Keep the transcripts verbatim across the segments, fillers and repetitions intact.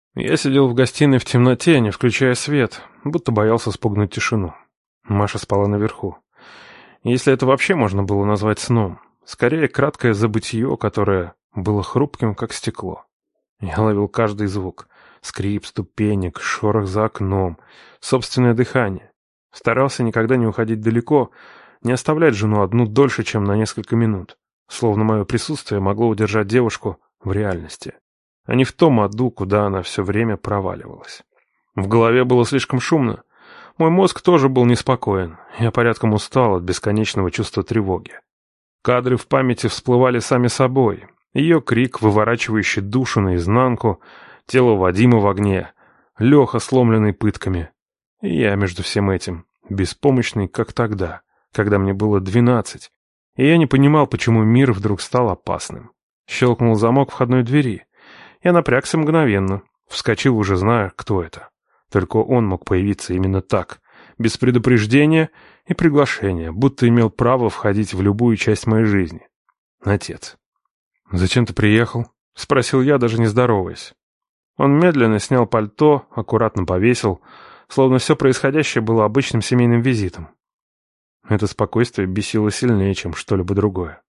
Я сидел в гостиной в темноте, не включая свет, будто боялся спугнуть тишину. Маша спала наверху. Если это вообще можно было назвать сном. Скорее, краткое забытье, которое было хрупким, как стекло. Я ловил каждый звук. Скрип ступенек, шорох за окном, собственное дыхание. Старался никогда не уходить далеко, не оставлять жену одну дольше, чем на несколько минут. Словно мое присутствие могло удержать девушку в реальности, а не в том аду, куда она все время проваливалась. В голове было слишком шумно. Мой мозг тоже был неспокоен. Я порядком устал от бесконечного чувства тревоги. Кадры в памяти всплывали сами собой. Ее крик, выворачивающий душу наизнанку, тело Вадима в огне, Леха, сломленный пытками. И я между всем этим, беспомощный, как тогда, когда мне было двенадцать, и я не понимал, почему мир вдруг стал опасным. Щелкнул замок входной двери. Я напрягся мгновенно, вскочил, уже зная, кто это. Только он мог появиться именно так, без предупреждения и приглашения, будто имел право входить в любую часть моей жизни. Отец. «Зачем ты приехал?» — спросил я, даже не здороваясь. Он медленно снял пальто, аккуратно повесил, словно все происходящее было обычным семейным визитом. Это спокойствие бесило сильнее, чем что-либо другое.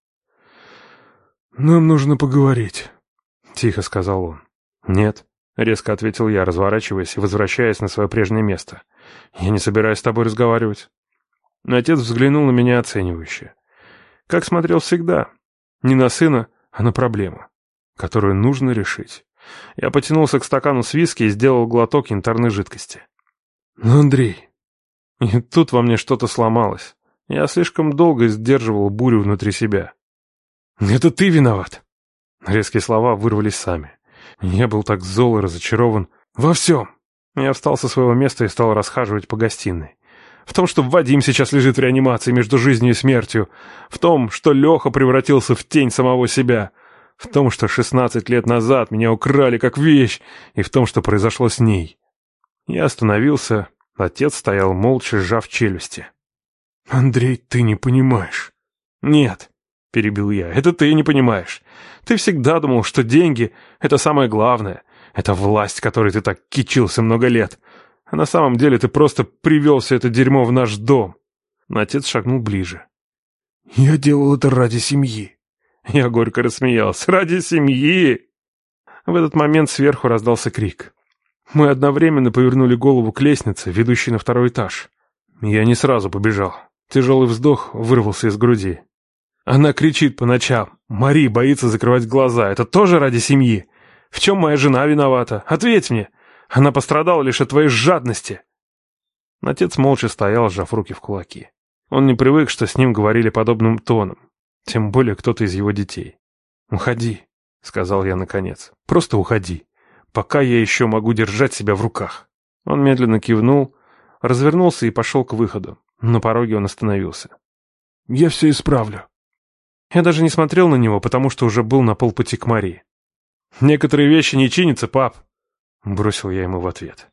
«Нам нужно поговорить», — тихо сказал он. «Нет», — резко ответил я, разворачиваясь и возвращаясь на свое прежнее место. «Я не собираюсь с тобой разговаривать». Отец взглянул на меня оценивающе. Как смотрел всегда. Не на сына, а на проблему, которую нужно решить. Я потянулся к стакану с виски и сделал глоток янтарной жидкости. «Ну, Андрей...» И тут во мне что-то сломалось. Я слишком долго сдерживал бурю внутри себя. «Это ты виноват!» Резкие слова вырвались сами. Я был так зол и разочарован во всем. Я встал со своего места и стал расхаживать по гостиной. В том, что Вадим сейчас лежит в реанимации между жизнью и смертью. В том, что Леха превратился в тень самого себя. В том, что шестнадцать лет назад меня украли как вещь. И в том, что произошло с ней. Я остановился. Отец стоял молча, сжав челюсти. «Андрей, ты не понимаешь». «Нет», — перебил я, — «это ты не понимаешь. Ты всегда думал, что деньги — это самое главное. Это власть, которой ты так кичился много лет. А на самом деле ты просто привел все это дерьмо в наш дом». Отец шагнул ближе. «Я делал это ради семьи». Я горько рассмеялся. «Ради семьи?» В этот момент сверху раздался крик. Мы одновременно повернули голову к лестнице, ведущей на второй этаж. Я не сразу побежал. Тяжелый вздох вырвался из груди. Она кричит по ночам. Мари боится закрывать глаза. Это тоже ради семьи? В чем моя жена виновата? Ответь мне. Она пострадала лишь от твоей жадности. Отец молча стоял, сжав руки в кулаки. Он не привык, что с ним говорили подобным тоном. Тем более кто-то из его детей. «Уходи», — сказал я наконец. «Просто уходи. Пока я еще могу держать себя в руках». Он медленно кивнул, развернулся и пошел к выходу. На пороге он остановился. «Я все исправлю». Я даже не смотрел на него, потому что уже был на полпути к Марии. «Некоторые вещи не чинятся, пап», — бросил я ему в ответ.